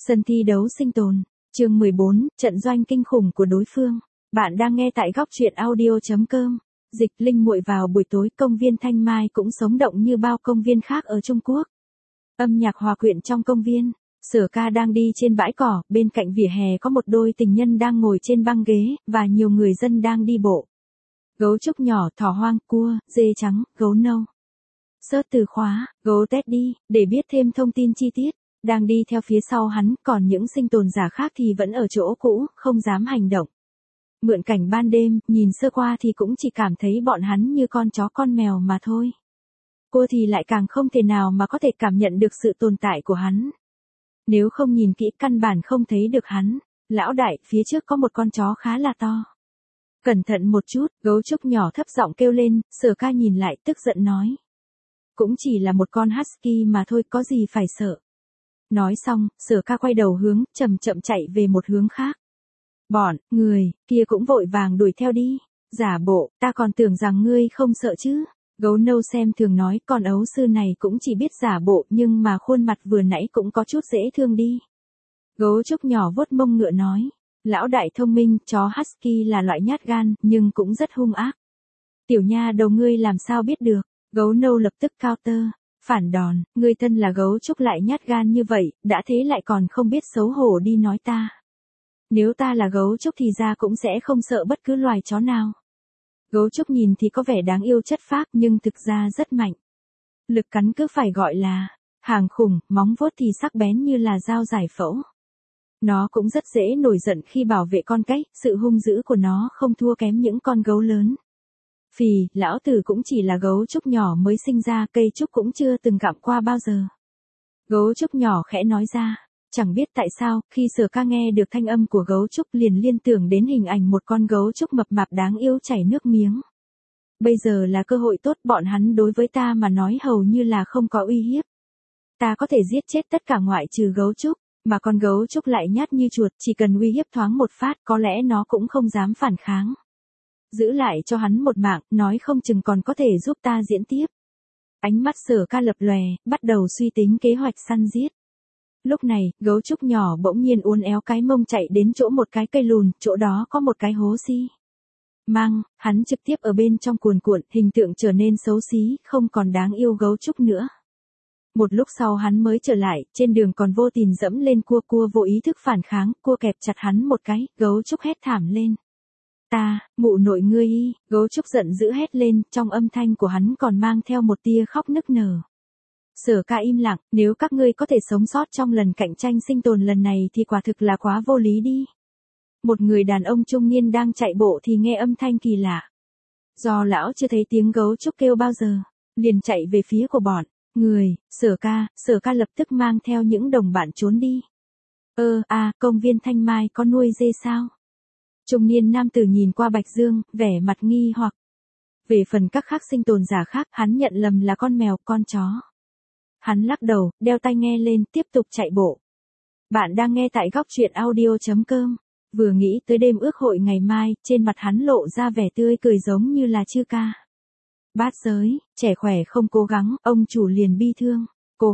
Sân thi đấu sinh tồn. Chương 14, trận doanh kinh khủng của đối phương. Bạn đang nghe tại góc truyện audio.com. Dịch Linh muội vào buổi tối, công viên Thanh Mai cũng sống động như bao công viên khác ở Trung Quốc. Âm nhạc hòa quyện trong công viên. Sở Ca đang đi trên bãi cỏ, bên cạnh vỉa hè có một đôi tình nhân đang ngồi trên băng ghế, và nhiều người dân đang đi bộ. Gấu trúc nhỏ, thỏ hoang, cua, dê trắng, gấu nâu. Search từ khóa, gấu Teddy, để biết thêm thông tin chi tiết. Đang đi theo phía sau hắn, còn những sinh tồn giả khác thì vẫn ở chỗ cũ, không dám hành động. Mượn cảnh ban đêm, nhìn sơ qua thì cũng chỉ cảm thấy bọn hắn như con chó con mèo mà thôi. Cô thì lại càng không thể nào mà có thể cảm nhận được sự tồn tại của hắn. Nếu không nhìn kỹ căn bản không thấy được hắn. Lão đại, phía trước có một con chó khá là to. Cẩn thận một chút, gấu trúc nhỏ thấp giọng kêu lên, Sở Ca nhìn lại tức giận nói. Cũng chỉ là một con husky mà thôi, có gì phải sợ. Nói xong, Sở Ca quay đầu hướng, chậm chậm chạy về một hướng khác. Bọn người kia cũng vội vàng đuổi theo đi. Giả bộ, ta còn tưởng rằng ngươi không sợ chứ. Gấu nâu xem thường nói, con ấu sư này cũng chỉ biết giả bộ, nhưng mà khuôn mặt vừa nãy cũng có chút dễ thương đi. Gấu trúc nhỏ vuốt mông ngựa nói. Lão đại thông minh, chó husky là loại nhát gan, nhưng cũng rất hung ác. Tiểu nha đầu ngươi làm sao biết được. Gấu nâu lập tức counter. Phản đòn, ngươi thân là gấu trúc lại nhát gan như vậy, đã thế lại còn không biết xấu hổ đi nói ta. Nếu ta là gấu trúc thì ra cũng sẽ không sợ bất cứ loài chó nào. Gấu trúc nhìn thì có vẻ đáng yêu chất phác nhưng thực ra rất mạnh. Lực cắn cứ phải gọi là hàng khủng, móng vuốt thì sắc bén như là dao giải phẫu. Nó cũng rất dễ nổi giận khi bảo vệ con cái, sự hung dữ của nó không thua kém những con gấu lớn. Phì, lão tử cũng chỉ là gấu trúc nhỏ mới sinh ra, cây trúc cũng chưa từng gặm qua bao giờ. Gấu trúc nhỏ khẽ nói ra, chẳng biết tại sao, khi Sở Ca nghe được thanh âm của gấu trúc liền liên tưởng đến hình ảnh một con gấu trúc mập mạp đáng yêu chảy nước miếng. Bây giờ là cơ hội tốt, bọn hắn đối với ta mà nói hầu như là không có uy hiếp. Ta có thể giết chết tất cả ngoại trừ gấu trúc, mà con gấu trúc lại nhát như chuột, chỉ cần uy hiếp thoáng một phát có lẽ nó cũng không dám phản kháng. Giữ lại cho hắn một mạng, nói không chừng còn có thể giúp ta diễn tiếp. Ánh mắt Sở Ca lập lòe, bắt đầu suy tính kế hoạch săn giết. Lúc này, gấu trúc nhỏ bỗng nhiên uốn éo cái mông chạy đến chỗ một cái cây lùn, chỗ đó có một cái hố xi măng, hắn trực tiếp ở bên trong cuồn cuộn, hình tượng trở nên xấu xí, không còn đáng yêu gấu trúc nữa. Một lúc sau hắn mới trở lại, trên đường còn vô tình dẫm lên cua, cua vô ý thức phản kháng, cua kẹp chặt hắn một cái, gấu trúc hét thảm lên. Ta, mụ nội ngươi y, gấu trúc giận dữ hét lên, trong âm thanh của hắn còn mang theo một tia khóc nức nở. Sở Ca im lặng, nếu các ngươi có thể sống sót trong lần cạnh tranh sinh tồn lần này thì quả thực là quá vô lý đi. Một người đàn ông trung niên đang chạy bộ thì nghe âm thanh kỳ lạ. Do lão chưa thấy tiếng gấu trúc kêu bao giờ, liền chạy về phía của bọn người. Sở Ca lập tức mang theo những đồng bạn trốn đi. Công viên Thanh Mai có nuôi dê sao? Trung niên nam tử nhìn qua Bạch Dương, vẻ mặt nghi hoặc. Về phần các khác sinh tồn giả khác, hắn nhận lầm là con mèo, con chó. Hắn lắc đầu, đeo tai nghe lên, tiếp tục chạy bộ. Bạn đang nghe tại góc truyện audio.com. Vừa nghĩ tới đêm ước hội ngày mai, trên mặt hắn lộ ra vẻ tươi cười giống như là chư ca. Bát giới, trẻ khỏe không cố gắng, ông chủ liền bi thương.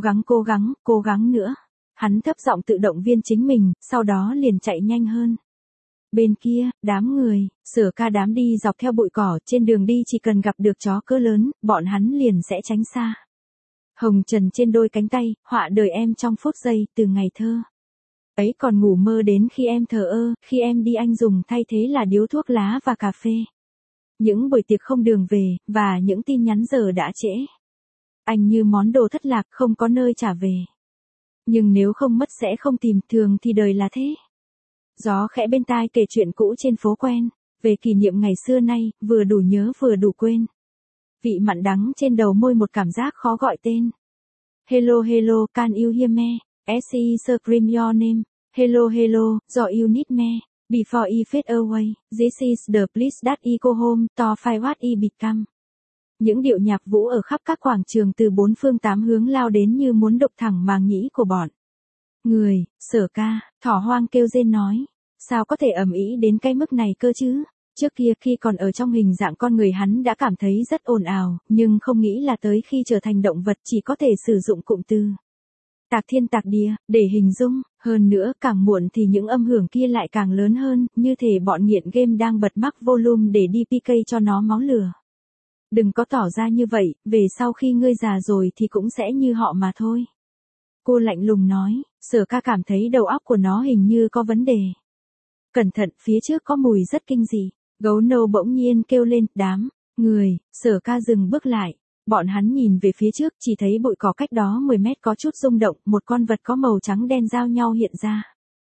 Cố gắng nữa. Hắn thấp giọng tự động viên chính mình, sau đó liền chạy nhanh hơn. Bên kia, đám người, Sở Ca đám đi dọc theo bụi cỏ, trên đường đi chỉ cần gặp được chó cỡ lớn, bọn hắn liền sẽ tránh xa. Hồng trần trên đôi cánh tay, họa đời em trong phút giây, từ ngày thơ ấy còn ngủ mơ đến khi em thờ ơ, khi em đi anh dùng thay thế là điếu thuốc lá và cà phê. Những buổi tiệc không đường về, và những tin nhắn giờ đã trễ. Anh như món đồ thất lạc, không có nơi trả về. Nhưng nếu không mất sẽ không tìm, thường thì đời là thế. Gió khẽ bên tai kể chuyện cũ trên phố quen, về kỷ niệm ngày xưa nay, vừa đủ nhớ vừa đủ quên. Vị mặn đắng trên đầu môi một cảm giác khó gọi tên. Hello, can you hear me? SE scream your name. Hello, do you need me? Before I fade away, this is the place that I go home, to find what I become. Những điệu nhạc vũ ở khắp các quảng trường từ bốn phương tám hướng lao đến như muốn đục thẳng màng nhĩ của bọn người. Sở Ca, thỏ hoang kêu rên nói. Sao có thể ầm ĩ đến cái mức này cơ chứ? Trước kia khi còn ở trong hình dạng con người hắn đã cảm thấy rất ồn ào, nhưng không nghĩ là tới khi trở thành động vật chỉ có thể sử dụng cụm từ tạc thiên tạc địa để hình dung. Hơn nữa, càng muộn thì những âm hưởng kia lại càng lớn hơn, như thể bọn nghiện game đang bật max volume để đi PK cho nó máu lửa. Đừng có tỏ ra như vậy, về sau khi ngươi già rồi thì cũng sẽ như họ mà thôi. Cô lạnh lùng nói, Sở Ca cảm thấy đầu óc của nó hình như có vấn đề. Cẩn thận, phía trước có mùi rất kinh dị. Gấu nâu bỗng nhiên kêu lên, đám người. Sở Ca dừng bước lại. Bọn hắn nhìn về phía trước, chỉ thấy bụi cỏ cách đó 10 mét có chút rung động, một con vật có màu trắng đen giao nhau hiện ra.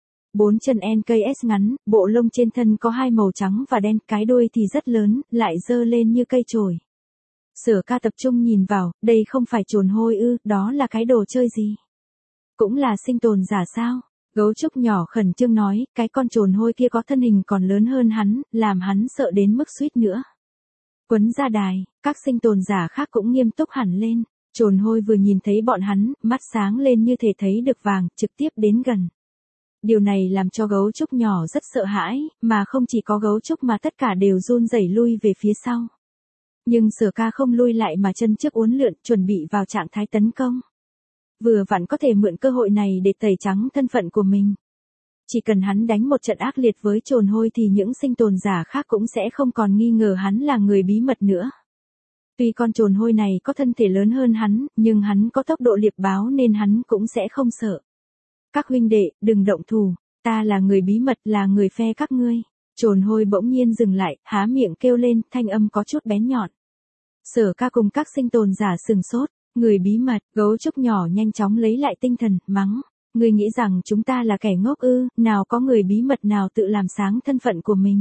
4 chân NKS ngắn, bộ lông trên thân có 2 màu trắng và đen, cái đuôi thì rất lớn, lại dơ lên như cây chổi. Sở Ca tập trung nhìn vào, đây không phải trồn hôi ư, đó là cái đồ chơi gì? Cũng là sinh tồn giả sao? Gấu trúc nhỏ khẩn trương nói, cái con trồn hôi kia có thân hình còn lớn hơn hắn, làm hắn sợ đến mức suýt nữa quấn ra đài. Các sinh tồn giả khác cũng nghiêm túc hẳn lên. Trồn hôi vừa nhìn thấy bọn hắn, mắt sáng lên như thể thấy được vàng, trực tiếp đến gần. Điều này làm cho gấu trúc nhỏ rất sợ hãi, mà không chỉ có gấu trúc mà tất cả đều run rẩy lui về phía sau. Nhưng Sở Ca không lui lại mà chân trước uốn lượn, chuẩn bị vào trạng thái tấn công. Vừa vặn có thể mượn cơ hội này để tẩy trắng thân phận của mình. Chỉ cần hắn đánh một trận ác liệt với trồn hôi thì những sinh tồn giả khác cũng sẽ không còn nghi ngờ hắn là người bí mật nữa. Tuy con trồn hôi này có thân thể lớn hơn hắn, nhưng hắn có tốc độ liệp báo nên hắn cũng sẽ không sợ. Các huynh đệ, đừng động thủ, ta là người bí mật, là người phe các ngươi. Trồn hôi bỗng nhiên dừng lại, há miệng kêu lên, thanh âm có chút bén nhọn. Sở Ca cùng các sinh tồn giả sừng sốt. Người bí mật, gấu trúc nhỏ nhanh chóng lấy lại tinh thần, mắng. Ngươi nghĩ rằng chúng ta là kẻ ngốc ư, nào có người bí mật nào tự làm sáng thân phận của mình.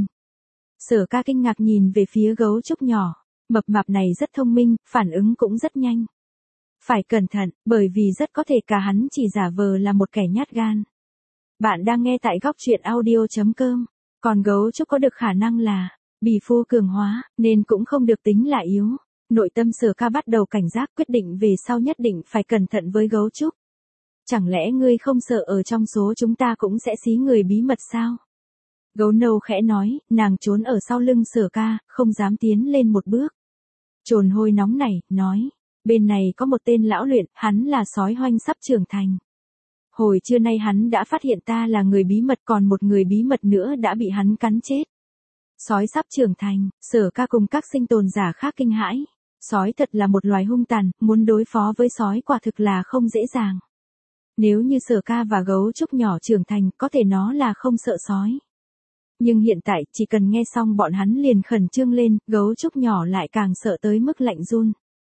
Sở Ca kinh ngạc nhìn về phía gấu trúc nhỏ. Mập mạp này rất thông minh, phản ứng cũng rất nhanh. Phải cẩn thận, bởi vì rất có thể cả hắn chỉ giả vờ là một kẻ nhát gan. Bạn đang nghe tại góc truyện audio.com. Còn gấu trúc có được khả năng là bì phu cường hóa, nên cũng không được tính là yếu. Nội tâm Sở Ca bắt đầu cảnh giác, quyết định về sau nhất định phải cẩn thận với gấu trúc. Chẳng lẽ ngươi không sợ ở trong số chúng ta cũng sẽ xí người bí mật sao? Gấu nâu khẽ nói, nàng trốn ở sau lưng Sở Ca, không dám tiến lên một bước. Trồn hôi nóng nảy, nói, bên này có một tên lão luyện, hắn là sói hoanh sắp trưởng thành. Hồi trưa nay hắn đã phát hiện ta là người bí mật, còn một người bí mật nữa đã bị hắn cắn chết. Sói sắp trưởng thành, Sở Ca cùng các sinh tồn giả khác kinh hãi. Sói thật là một loài hung tàn, muốn đối phó với sói quả thực là không dễ dàng. Nếu như Sở Ca và gấu trúc nhỏ trưởng thành, có thể nó là không sợ sói. Nhưng hiện tại, chỉ cần nghe xong bọn hắn liền khẩn trương lên, gấu trúc nhỏ lại càng sợ tới mức lạnh run.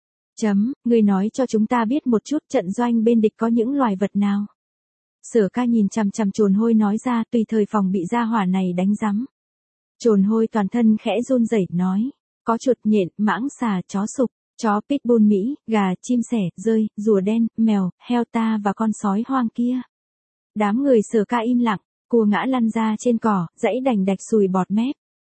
Ngươi nói cho chúng ta biết một chút trận doanh bên địch có những loài vật nào. Sở Ca nhìn chằm chằm trồn hôi nói ra, tùy thời phòng bị gia hỏa này đánh rắm. Trồn hôi toàn thân khẽ run rẩy nói. Có chuột, nhện, mãng xà, chó sục, chó pitbull Mỹ, gà, chim sẻ, dơi, rùa đen, mèo, heo ta và con sói hoang kia. Đám người Sở Ca im lặng, cua ngã lăn ra trên cỏ, dãy đành đạch sùi bọt mép.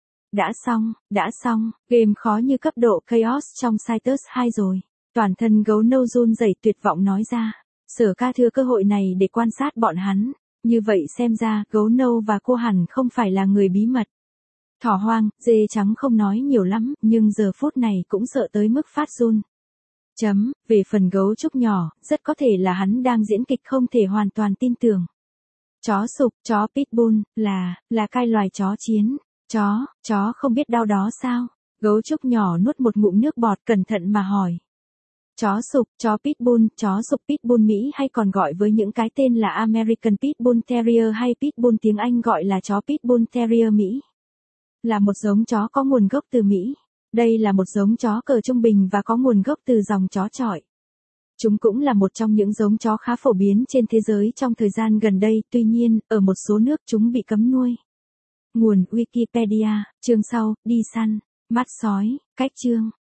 Đã xong, game khó như cấp độ Chaos trong Citus 2 rồi. Toàn thân gấu nâu run rẩy tuyệt vọng nói ra. Sở Ca thừa cơ hội này để quan sát bọn hắn. Như vậy xem ra, gấu nâu và cô hẳn không phải là người bí mật. Thỏ hoang, dê trắng không nói nhiều lắm, nhưng giờ phút này cũng sợ tới mức phát run. Về phần gấu trúc nhỏ, rất có thể là hắn đang diễn kịch không thể hoàn toàn tin tưởng. Chó sục, chó pitbull, là cái loài chó chiến. Chó không biết đau đó sao? Gấu trúc nhỏ nuốt một ngụm nước bọt cẩn thận mà hỏi. Chó sục, chó pitbull, chó sục pitbull Mỹ hay còn gọi với những cái tên là American Pitbull Terrier hay Pitbull tiếng Anh gọi là chó Pitbull Terrier Mỹ. Là một giống chó có nguồn gốc từ Mỹ. Đây là một giống chó cỡ trung bình và có nguồn gốc từ dòng chó chọi. Chúng cũng là một trong những giống chó khá phổ biến trên thế giới trong thời gian gần đây, tuy nhiên, ở một số nước chúng bị cấm nuôi. Nguồn Wikipedia, chương sau, đi săn, mắt sói, cách chương.